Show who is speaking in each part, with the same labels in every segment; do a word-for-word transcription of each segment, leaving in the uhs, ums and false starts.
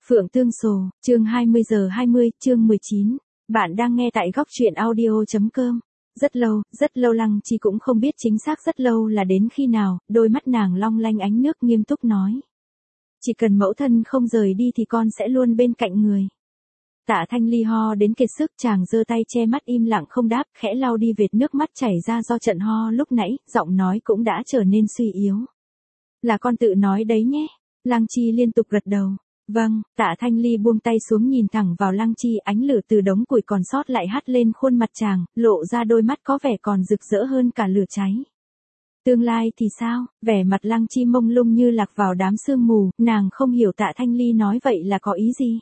Speaker 1: Phượng Tương Sồ, chương hai mươi giờ hai mươi, chương mười chín. Bạn đang nghe tại góc truyện audio chấm com. Rất lâu, rất lâu Lăng Chi cũng không biết chính xác rất lâu là đến khi nào, đôi mắt nàng long lanh ánh nước nghiêm túc nói. Chỉ cần mẫu thân không rời đi thì con sẽ luôn bên cạnh người. Tạ Thanh Ly ho đến kiệt sức, chàng giơ tay che mắt im lặng không đáp, khẽ lau đi vệt nước mắt chảy ra do trận ho lúc nãy, giọng nói cũng đã trở nên suy yếu. Là con tự nói đấy nhé. Lăng Chi liên tục gật đầu. Vâng, Tạ Thanh Ly buông tay xuống nhìn thẳng vào Lăng Chi, ánh lửa từ đống củi còn sót lại hắt lên khuôn mặt chàng, lộ ra đôi mắt có vẻ còn rực rỡ hơn cả lửa cháy. Tương lai thì sao? Vẻ mặt Lăng Chi mông lung như lạc vào đám sương mù, nàng không hiểu Tạ Thanh Ly nói vậy là có ý gì.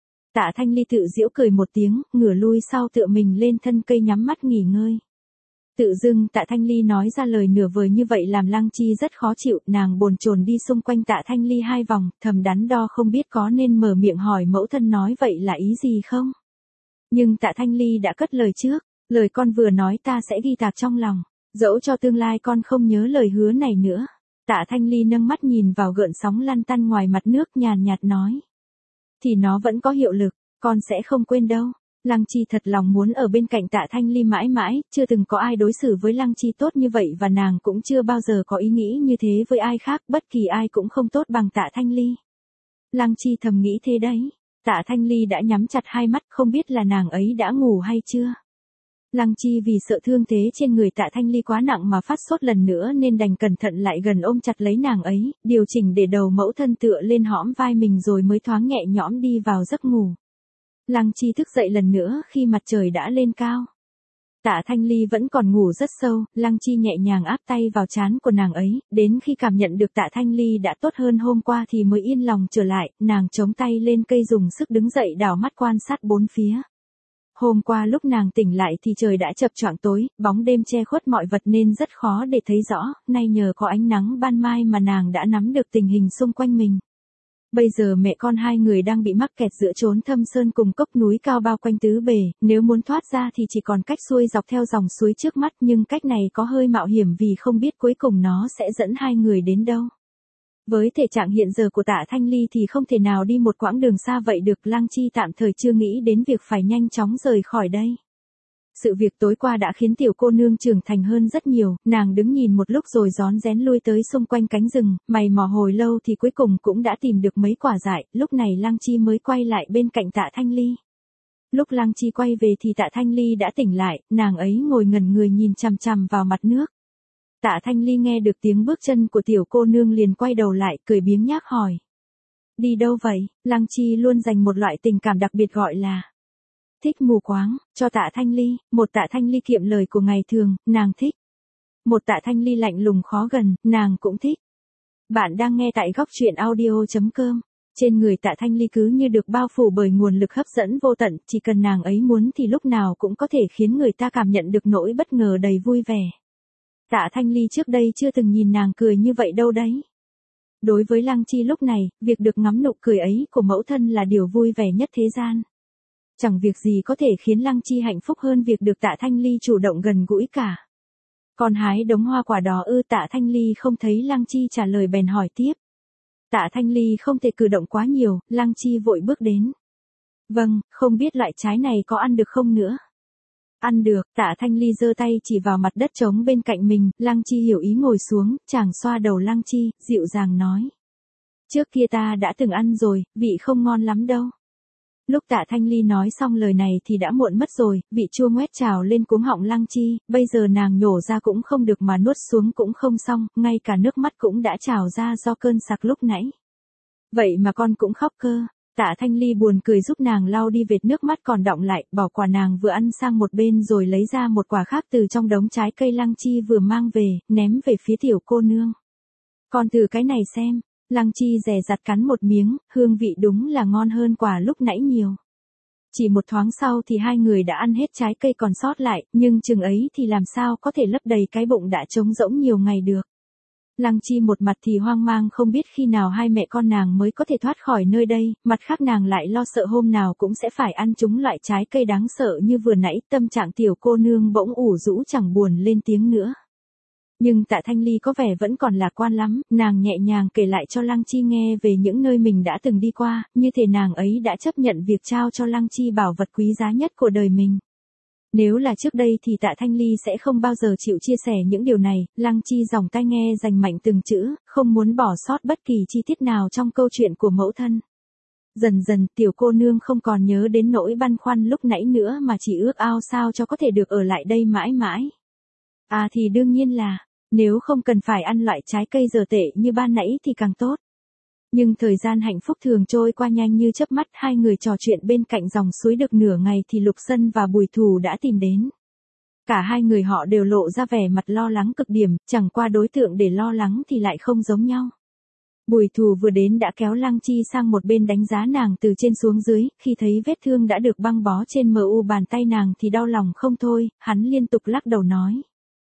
Speaker 1: Tạ Thanh Ly tự giễu cười một tiếng, ngửa lui sau tựa mình lên thân cây nhắm mắt nghỉ ngơi. Tự dưng Tạ Thanh Ly nói ra lời nửa vời như vậy làm Lăng Chi rất khó chịu, nàng bồn chồn đi xung quanh Tạ Thanh Ly hai vòng, thầm đắn đo không biết có nên mở miệng hỏi mẫu thân nói vậy là ý gì không. Nhưng Tạ Thanh Ly đã cất lời trước, lời con vừa nói ta sẽ ghi tạc trong lòng, dẫu cho tương lai con không nhớ lời hứa này nữa. Tạ Thanh Ly nâng mắt nhìn vào gợn sóng lăn tăn ngoài mặt nước nhàn nhạt nói. Thì nó vẫn có hiệu lực, con sẽ không quên đâu. Lăng Chi thật lòng muốn ở bên cạnh Tạ Thanh Ly mãi mãi, chưa từng có ai đối xử với Lăng Chi tốt như vậy và nàng cũng chưa bao giờ có ý nghĩ như thế với ai khác, bất kỳ ai cũng không tốt bằng Tạ Thanh Ly. Lăng Chi thầm nghĩ thế đấy. Tạ Thanh Ly đã nhắm chặt hai mắt, không biết là nàng ấy đã ngủ hay chưa. Lăng Chi vì sợ thương thế trên người Tạ Thanh Ly quá nặng mà phát sốt lần nữa nên đành cẩn thận lại gần ôm chặt lấy nàng ấy, điều chỉnh để đầu mẫu thân tựa lên hõm vai mình rồi mới thoáng nhẹ nhõm đi vào giấc ngủ. Lăng Chi thức dậy lần nữa khi mặt trời đã lên cao. Tạ Thanh Ly vẫn còn ngủ rất sâu, Lăng Chi nhẹ nhàng áp tay vào trán của nàng ấy, đến khi cảm nhận được Tạ Thanh Ly đã tốt hơn hôm qua thì mới yên lòng trở lại, nàng chống tay lên cây dùng sức đứng dậy đảo mắt quan sát bốn phía. Hôm qua lúc nàng tỉnh lại thì trời đã chập choạng tối, bóng đêm che khuất mọi vật nên rất khó để thấy rõ, nay nhờ có ánh nắng ban mai mà nàng đã nắm được tình hình xung quanh mình. Bây giờ mẹ con hai người đang bị mắc kẹt giữa chốn thâm sơn cùng cốc núi cao bao quanh tứ bề, nếu muốn thoát ra thì chỉ còn cách xuôi dọc theo dòng suối trước mắt, nhưng cách này có hơi mạo hiểm vì không biết cuối cùng nó sẽ dẫn hai người đến đâu. Với thể trạng hiện giờ của Tạ Thanh Ly thì không thể nào đi một quãng đường xa vậy được, Lăng Chi tạm thời chưa nghĩ đến việc phải nhanh chóng rời khỏi đây. Sự việc tối qua đã khiến tiểu cô nương trưởng thành hơn rất nhiều, nàng đứng nhìn một lúc rồi rón rén lui tới xung quanh cánh rừng, mày mò hồi lâu thì cuối cùng cũng đã tìm được mấy quả dại, lúc này Lăng Chi mới quay lại bên cạnh Tạ Thanh Ly. Lúc Lăng Chi quay về thì Tạ Thanh Ly đã tỉnh lại, nàng ấy ngồi ngẩn người nhìn chằm chằm vào mặt nước. Tạ Thanh Ly nghe được tiếng bước chân của tiểu cô nương liền quay đầu lại, cười biếng nhác hỏi. Đi đâu vậy? Lăng Chi luôn dành một loại tình cảm đặc biệt gọi là thích mù quáng, cho Tạ Thanh Ly, một Tạ Thanh Ly kiệm lời của ngày thường, nàng thích. Một Tạ Thanh Ly lạnh lùng khó gần, nàng cũng thích. Bạn đang nghe tại góc truyện audio chấm com. Trên người Tạ Thanh Ly cứ như được bao phủ bởi nguồn lực hấp dẫn vô tận, chỉ cần nàng ấy muốn thì lúc nào cũng có thể khiến người ta cảm nhận được nỗi bất ngờ đầy vui vẻ. Tạ Thanh Ly trước đây chưa từng nhìn nàng cười như vậy đâu đấy. Đối với Lăng Chi lúc này, việc được ngắm nụ cười ấy của mẫu thân là điều vui vẻ nhất thế gian. Chẳng việc gì có thể khiến Lăng Chi hạnh phúc hơn việc được Tạ Thanh Ly chủ động gần gũi cả. Còn hái đống hoa quả đó ư? Tạ Thanh Ly không thấy Lăng Chi trả lời bèn hỏi tiếp. Tạ Thanh Ly không thể cử động quá nhiều, Lăng Chi vội bước đến. Vâng, không biết loại trái này có ăn được không nữa? Ăn được, Tạ Thanh Ly giơ tay chỉ vào mặt đất trống bên cạnh mình, Lăng Chi hiểu ý ngồi xuống, chàng xoa đầu Lăng Chi, dịu dàng nói. Trước kia ta đã từng ăn rồi, vị không ngon lắm đâu. Lúc Tạ Thanh Ly nói xong lời này thì đã muộn mất rồi, vị chua ngoét trào lên cuống họng Lăng Chi, bây giờ nàng nhổ ra cũng không được mà nuốt xuống cũng không xong, ngay cả nước mắt cũng đã trào ra do cơn sặc lúc nãy. Vậy mà con cũng khóc cơ. Tạ Thanh Ly buồn cười giúp nàng lau đi vệt nước mắt còn đọng lại, bỏ quả nàng vừa ăn sang một bên rồi lấy ra một quả khác từ trong đống trái cây Lăng Chi vừa mang về, ném về phía tiểu cô nương. Con từ cái này xem. Lăng Chi dè dặt cắn một miếng, hương vị đúng là ngon hơn quả lúc nãy nhiều. Chỉ một thoáng sau thì hai người đã ăn hết trái cây còn sót lại, nhưng chừng ấy thì làm sao có thể lấp đầy cái bụng đã trống rỗng nhiều ngày được. Lăng Chi một mặt thì hoang mang không biết khi nào hai mẹ con nàng mới có thể thoát khỏi nơi đây, mặt khác nàng lại lo sợ hôm nào cũng sẽ phải ăn chúng loại trái cây đáng sợ như vừa nãy, tâm trạng tiểu cô nương bỗng ủ rũ chẳng buồn lên tiếng nữa. Nhưng Tạ Thanh Ly có vẻ vẫn còn lạc quan lắm, nàng nhẹ nhàng kể lại cho Lăng Chi nghe về những nơi mình đã từng đi qua, như thể nàng ấy đã chấp nhận việc trao cho Lăng Chi bảo vật quý giá nhất của đời mình. Nếu là trước đây thì Tạ Thanh Ly sẽ không bao giờ chịu chia sẻ những điều này, Lăng Chi giòng tai nghe dành mạnh từng chữ, không muốn bỏ sót bất kỳ chi tiết nào trong câu chuyện của mẫu thân. Dần dần tiểu cô nương không còn nhớ đến nỗi băn khoăn lúc nãy nữa mà chỉ ước ao sao cho có thể được ở lại đây mãi mãi. À thì đương nhiên là, nếu không cần phải ăn loại trái cây dở tệ như ban nãy thì càng tốt. Nhưng thời gian hạnh phúc thường trôi qua nhanh như chớp mắt, hai người trò chuyện bên cạnh dòng suối được nửa ngày thì Lục Sân và Bùi Thù đã tìm đến. Cả hai người họ đều lộ ra vẻ mặt lo lắng cực điểm, chẳng qua đối tượng để lo lắng thì lại không giống nhau. Bùi Thù vừa đến đã kéo Lăng Chi sang một bên đánh giá nàng từ trên xuống dưới, khi thấy vết thương đã được băng bó trên mờ u bàn tay nàng thì đau lòng không thôi, hắn liên tục lắc đầu nói.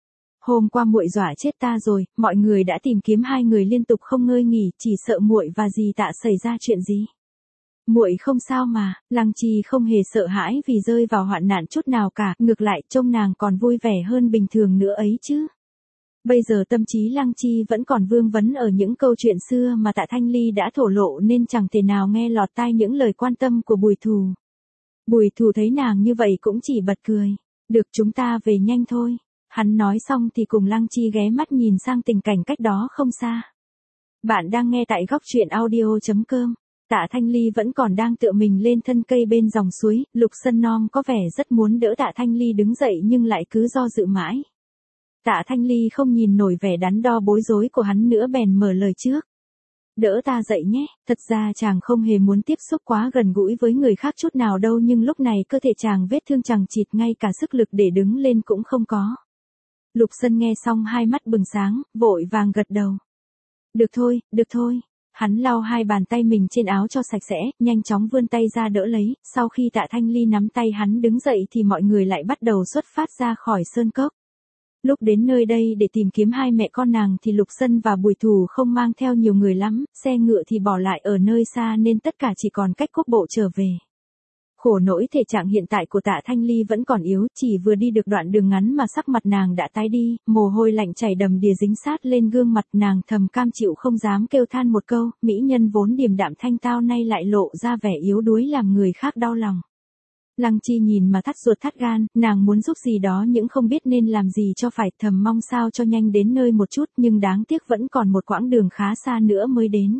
Speaker 1: Hôm qua muội dọa chết ta rồi, mọi người đã tìm kiếm hai người liên tục không ngơi nghỉ, chỉ sợ muội và dì Tạ xảy ra chuyện gì. Muội không sao mà, Lăng Chi không hề sợ hãi vì rơi vào hoạn nạn chút nào cả, ngược lại trông nàng còn vui vẻ hơn bình thường nữa ấy chứ. Bây giờ tâm trí Lăng Chi vẫn còn vương vấn ở những câu chuyện xưa mà Tạ Thanh Ly đã thổ lộ nên chẳng thể nào nghe lọt tai những lời quan tâm của Bùi Thù. Bùi Thù thấy nàng như vậy cũng chỉ bật cười. Được, chúng ta về nhanh thôi. Hắn nói xong thì cùng Lăng Chi ghé mắt nhìn sang tình cảnh cách đó không xa. Bạn đang nghe tại góc truyện audio chấm com. Tạ Thanh Ly vẫn còn đang tựa mình lên thân cây bên dòng suối, Lục Sân Non có vẻ rất muốn đỡ Tạ Thanh Ly đứng dậy nhưng lại cứ do dự mãi. Tạ Thanh Ly không nhìn nổi vẻ đắn đo bối rối của hắn nữa bèn mở lời trước. Đỡ ta dậy nhé, thật ra chàng không hề muốn tiếp xúc quá gần gũi với người khác chút nào đâu nhưng lúc này cơ thể chàng vết thương chằng chịt ngay cả sức lực để đứng lên cũng không có. Lục Sân nghe xong hai mắt bừng sáng, vội vàng gật đầu. Được thôi, được thôi. Hắn lau hai bàn tay mình trên áo cho sạch sẽ, nhanh chóng vươn tay ra đỡ lấy, sau khi Tạ Thanh Ly nắm tay hắn đứng dậy thì mọi người lại bắt đầu xuất phát ra khỏi sơn cốc. Lúc đến nơi đây để tìm kiếm hai mẹ con nàng thì Lục Sân và Bùi Thù không mang theo nhiều người lắm, xe ngựa thì bỏ lại ở nơi xa nên tất cả chỉ còn cách cốt bộ trở về. Khổ nỗi thể trạng hiện tại của Tạ Thanh Ly vẫn còn yếu, chỉ vừa đi được đoạn đường ngắn mà sắc mặt nàng đã tái đi, mồ hôi lạnh chảy đầm đìa dính sát lên gương mặt, nàng thầm cam chịu không dám kêu than một câu, mỹ nhân vốn điềm đạm thanh tao nay lại lộ ra vẻ yếu đuối làm người khác đau lòng. Lăng Chi nhìn mà thắt ruột thắt gan, nàng muốn giúp gì đó nhưng không biết nên làm gì cho phải, thầm mong sao cho nhanh đến nơi một chút nhưng đáng tiếc vẫn còn một quãng đường khá xa nữa mới đến.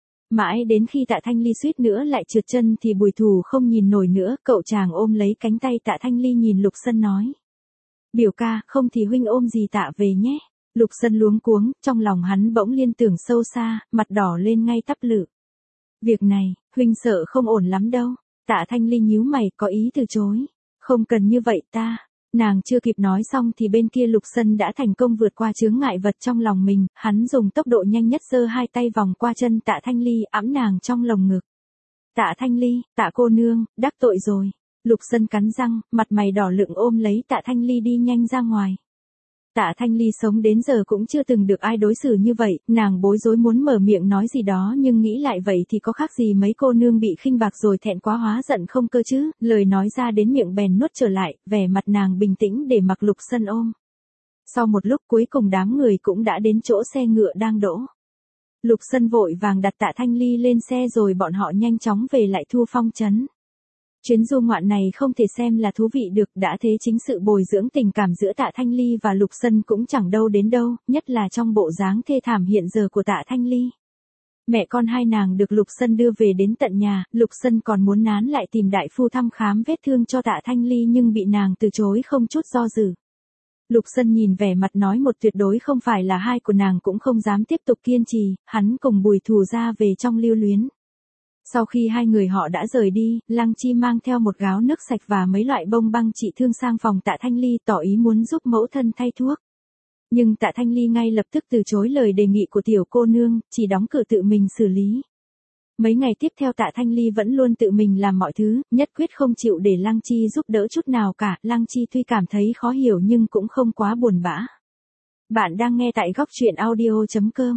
Speaker 1: Mãi đến khi Tạ Thanh Ly suýt nữa lại trượt chân thì Bùi Thù không nhìn nổi nữa, cậu chàng ôm lấy cánh tay Tạ Thanh Ly nhìn Lục Sân nói. Biểu ca, không thì huynh ôm dì Tạ về nhé. Lục Sân luống cuống, trong lòng hắn bỗng liên tưởng sâu xa, mặt đỏ lên ngay tắp lự. Việc này, huynh sợ không ổn lắm đâu. Tạ Thanh Ly nhíu mày có ý từ chối. Không cần như vậy ta. Nàng chưa kịp nói xong thì bên kia Lục Sân đã thành công vượt qua chướng ngại vật trong lòng mình, hắn dùng tốc độ nhanh nhất giơ hai tay vòng qua chân Tạ Thanh Ly ẵm nàng trong lồng ngực. Tạ Thanh Ly, Tạ cô nương, đắc tội rồi. Lục Sân cắn răng, mặt mày đỏ lựng ôm lấy Tạ Thanh Ly đi nhanh ra ngoài. Tạ Thanh Ly sống đến giờ cũng chưa từng được ai đối xử như vậy, nàng bối rối muốn mở miệng nói gì đó nhưng nghĩ lại vậy thì có khác gì mấy cô nương bị khinh bạc rồi thẹn quá hóa giận không cơ chứ, lời nói ra đến miệng bèn nuốt trở lại, vẻ mặt nàng bình tĩnh để mặc Lục Sân ôm. Sau một lúc cuối cùng đám người cũng đã đến chỗ xe ngựa đang đỗ. Lục Sân vội vàng đặt Tạ Thanh Ly lên xe rồi bọn họ nhanh chóng về lại Thu Phong trấn. Chuyến du ngoạn này không thể xem là thú vị được, đã thế chính sự bồi dưỡng tình cảm giữa Tạ Thanh Ly và Lục Sân cũng chẳng đâu đến đâu, nhất là trong bộ dáng thê thảm hiện giờ của Tạ Thanh Ly. Mẹ con hai nàng được Lục Sân đưa về đến tận nhà, Lục Sân còn muốn nán lại tìm đại phu thăm khám vết thương cho Tạ Thanh Ly nhưng bị nàng từ chối không chút do dự. Lục Sân nhìn vẻ mặt nói một tuyệt đối không phải là hai của nàng cũng không dám tiếp tục kiên trì, hắn cùng Bùi Thù ra về trong lưu luyến. Sau khi hai người họ đã rời đi, Lăng Chi mang theo một gáo nước sạch và mấy loại bông băng trị thương sang phòng Tạ Thanh Ly tỏ ý muốn giúp mẫu thân thay thuốc. Nhưng Tạ Thanh Ly ngay lập tức từ chối lời đề nghị của tiểu cô nương, chỉ đóng cửa tự mình xử lý. Mấy ngày tiếp theo Tạ Thanh Ly vẫn luôn tự mình làm mọi thứ, nhất quyết không chịu để Lăng Chi giúp đỡ chút nào cả. Lăng Chi tuy cảm thấy khó hiểu nhưng cũng không quá buồn bã. Bạn đang nghe tại góc truyện audio chấm com.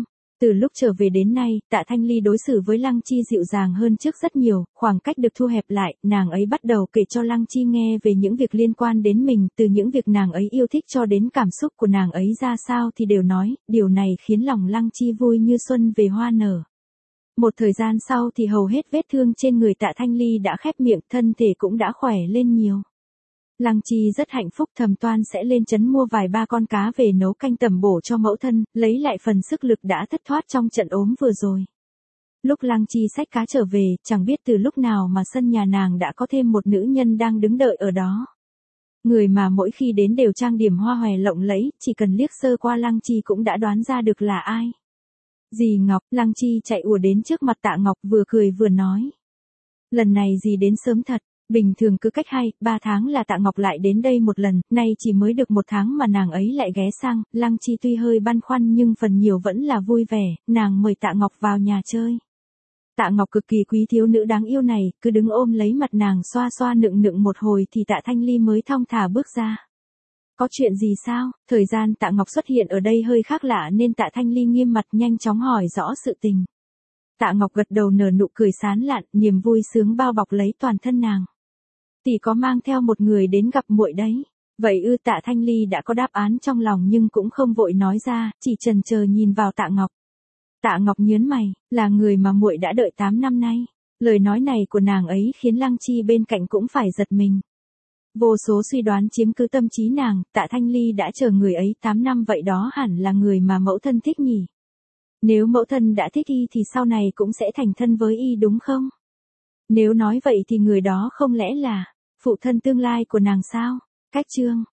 Speaker 1: Từ lúc trở về đến nay, Tạ Thanh Ly đối xử với Lăng Chi dịu dàng hơn trước rất nhiều, khoảng cách được thu hẹp lại, nàng ấy bắt đầu kể cho Lăng Chi nghe về những việc liên quan đến mình, từ những việc nàng ấy yêu thích cho đến cảm xúc của nàng ấy ra sao thì đều nói, điều này khiến lòng Lăng Chi vui như xuân về hoa nở. Một thời gian sau thì hầu hết vết thương trên người Tạ Thanh Ly đã khép miệng, thân thể cũng đã khỏe lên nhiều. Lăng Chi rất hạnh phúc, thầm toan sẽ lên trấn mua vài ba con cá về nấu canh tẩm bổ cho mẫu thân, lấy lại phần sức lực đã thất thoát trong trận ốm vừa rồi. Lúc Lăng Chi xách cá trở về, chẳng biết từ lúc nào mà sân nhà nàng đã có thêm một nữ nhân đang đứng đợi ở đó. Người mà mỗi khi đến đều trang điểm hoa hòe lộng lẫy, chỉ cần liếc sơ qua Lăng Chi cũng đã đoán ra được là ai. Dì Ngọc. Lăng Chi chạy ùa đến trước mặt Tạ Ngọc, vừa cười vừa nói. Lần này dì đến sớm thật. Bình thường cứ cách hai, ba tháng là Tạ Ngọc lại đến đây một lần, nay chỉ mới được một tháng mà nàng ấy lại ghé sang. Lăng Chi tuy hơi băn khoăn nhưng phần nhiều vẫn là vui vẻ, nàng mời Tạ Ngọc vào nhà chơi. Tạ Ngọc cực kỳ quý thiếu nữ đáng yêu này, cứ đứng ôm lấy mặt nàng xoa xoa nựng nựng một hồi thì Tạ Thanh Ly mới thong thả bước ra. Có chuyện gì sao? Thời gian Tạ Ngọc xuất hiện ở đây hơi khác lạ nên Tạ Thanh Ly nghiêm mặt nhanh chóng hỏi rõ sự tình. Tạ Ngọc gật đầu nở nụ cười sán lạn, niềm vui sướng bao bọc lấy toàn thân nàng. Tỷ có mang theo một người đến gặp muội đấy. Vậy ư? Tạ Thanh Ly đã có đáp án trong lòng nhưng cũng không vội nói ra, chỉ chần chờ nhìn vào Tạ Ngọc. Tạ Ngọc nhớn mày, là người mà muội đã đợi tám năm nay. Lời nói này của nàng ấy khiến Lăng Chi bên cạnh cũng phải giật mình. Vô số suy đoán chiếm cứ tâm trí nàng, Tạ Thanh Ly đã chờ người ấy tám năm vậy đó hẳn là người mà mẫu thân thích nhỉ. Nếu mẫu thân đã thích y thì sau này cũng sẽ thành thân với y đúng không? Nếu nói vậy thì người đó không lẽ là phụ thân tương lai của nàng sao? Cách chương